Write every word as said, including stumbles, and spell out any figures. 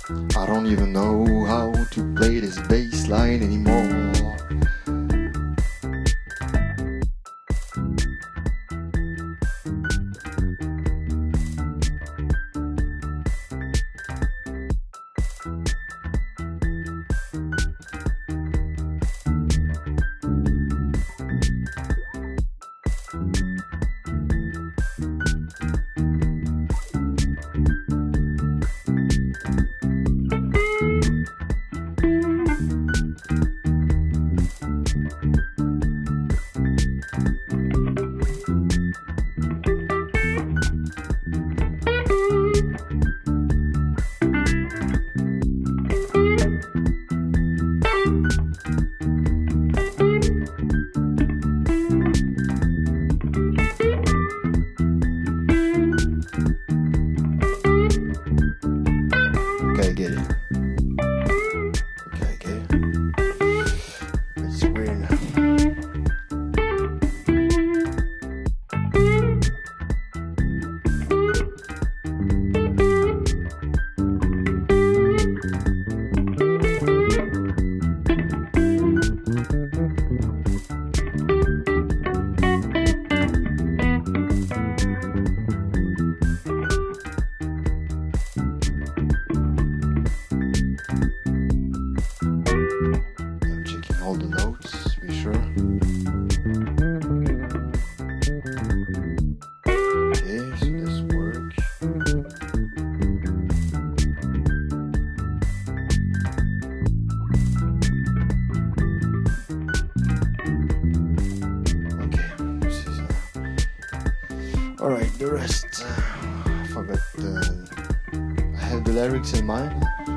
I don't even know how to play this bass line anymore. Okay, I get it. Okay, I get it. It's weird now. All the notes, be sure. Okay, so this work. Okay, this is uh... alright, the rest. Uh, I forgot. Uh, I have the lyrics in mind.